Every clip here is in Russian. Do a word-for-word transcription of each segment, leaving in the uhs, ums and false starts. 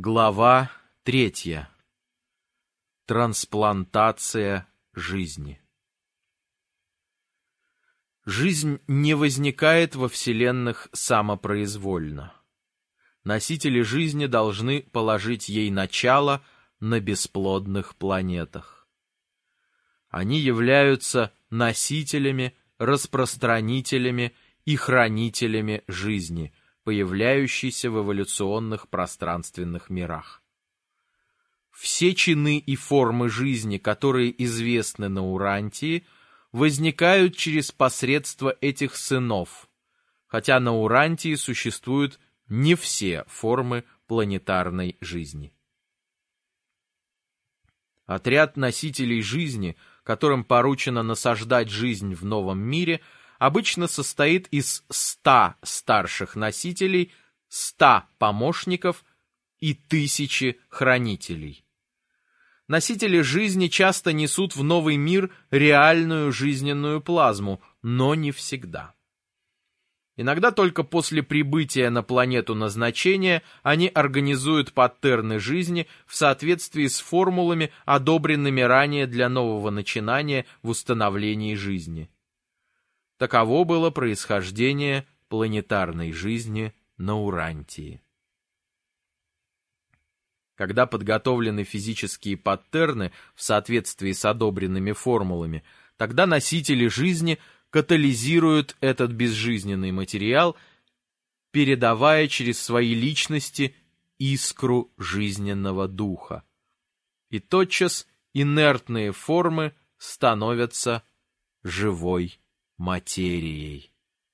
Глава третья. Трансплантация жизни. Жизнь не возникает во вселенных самопроизвольно. Носители жизни должны положить ей начало на бесплодных планетах. Они являются носителями, распространителями и хранителями жизни, появляющейся в эволюционных пространственных мирах. Все чины и формы жизни, которые известны на Урантии, возникают через посредство этих сынов, хотя на Урантии существуют не все формы планетарной жизни. Отряд носителей жизни, которым поручено насаждать жизнь в новом мире, обычно состоит из ста старших носителей, ста помощников и тысячи хранителей. Носители жизни часто несут в новый мир реальную жизненную плазму, но не всегда. Иногда только после прибытия на планету назначения они организуют паттерны жизни в соответствии с формулами, одобренными ранее для нового начинания в установлении жизни. Таково было происхождение планетарной жизни на Урантии. Когда подготовлены физические паттерны в соответствии с одобренными формулами, тогда носители жизни катализируют этот безжизненный материал, передавая через свои личности искру жизненного духа. И тотчас инертные формы становятся живой материей.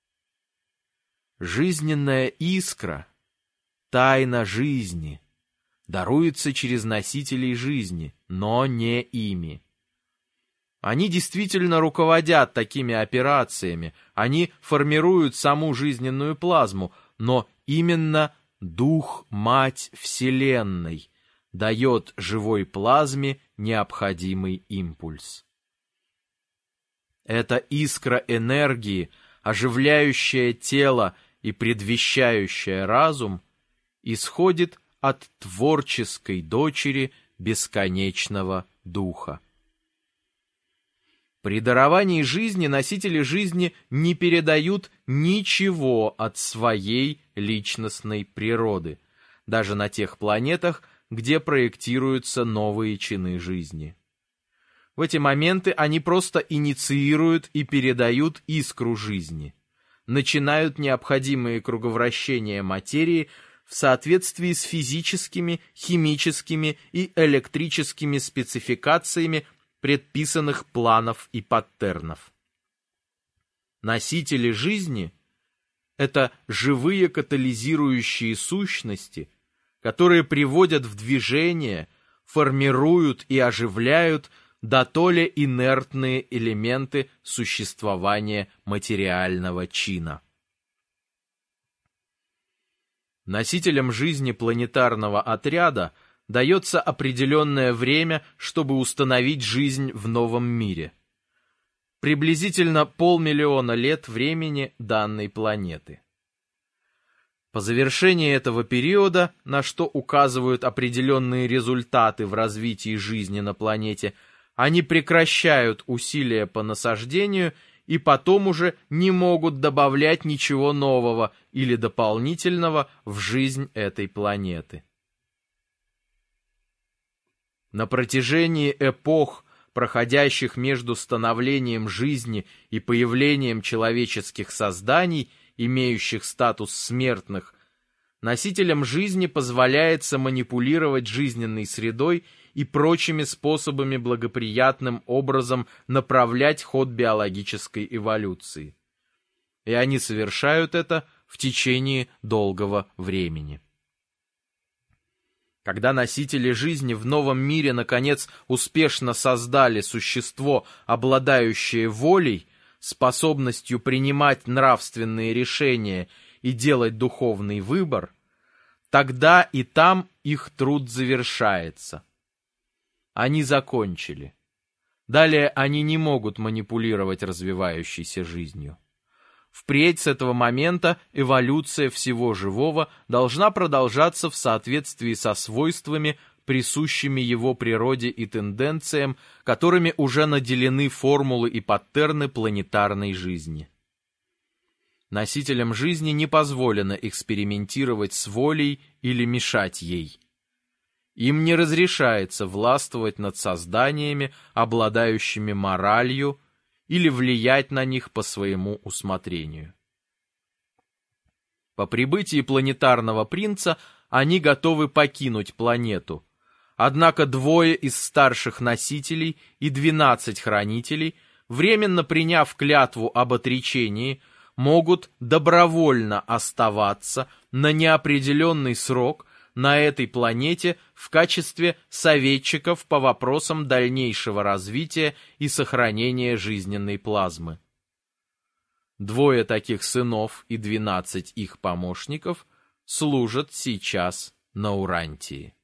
Жизненная искра, тайна жизни, даруется через носителей жизни, но не ими. Они действительно руководят такими операциями, они формируют саму жизненную плазму, но именно Дух-Мать Вселенной дает живой плазме необходимый импульс. Эта искра энергии, оживляющая тело и предвещающая разум, исходит от творческой дочери бесконечного духа. При даровании жизни носители жизни не передают ничего от своей личностной природы, даже на тех планетах, где проектируются новые чины жизни. В эти моменты они просто инициируют и передают искру жизни, начинают необходимые круговращения материи в соответствии с физическими, химическими и электрическими спецификациями предписанных планов и паттернов. Носители жизни — это живые катализирующие сущности, которые приводят в движение, формируют и оживляют дотоле инертные элементы существования материального чина. Носителям жизни планетарного отряда дается определенное время, чтобы установить жизнь в новом мире. Приблизительно полмиллиона лет времени данной планеты. По завершении этого периода, на что указывают определенные результаты в развитии жизни на планете, они прекращают усилия по насаждению и потом уже не могут добавлять ничего нового или дополнительного в жизнь этой планеты. На протяжении эпох, проходящих между становлением жизни и появлением человеческих созданий, имеющих статус смертных, носителям жизни позволяется манипулировать жизненной средой и прочими способами благоприятным образом направлять ход биологической эволюции. И они совершают это в течение долгого времени. Когда носители жизни в новом мире наконец успешно создали существо, обладающее волей, способностью принимать нравственные решения и делать духовный выбор, тогда и там их труд завершается. Они закончили. Далее они не могут манипулировать развивающейся жизнью. Впредь с этого момента эволюция всего живого должна продолжаться в соответствии со свойствами, присущими его природе и тенденциям, которыми уже наделены формулы и паттерны планетарной жизни. Носителям жизни не позволено экспериментировать с волей или мешать ей. Им не разрешается властвовать над созданиями, обладающими моралью, или влиять на них по своему усмотрению. По прибытии планетарного принца они готовы покинуть планету, однако двое из старших носителей и двенадцать хранителей, временно приняв клятву об отречении, могут добровольно оставаться на неопределенный срок на этой планете в качестве советчиков по вопросам дальнейшего развития и сохранения жизненной плазмы. Двое таких сынов и двенадцать их помощников служат сейчас на Урантии.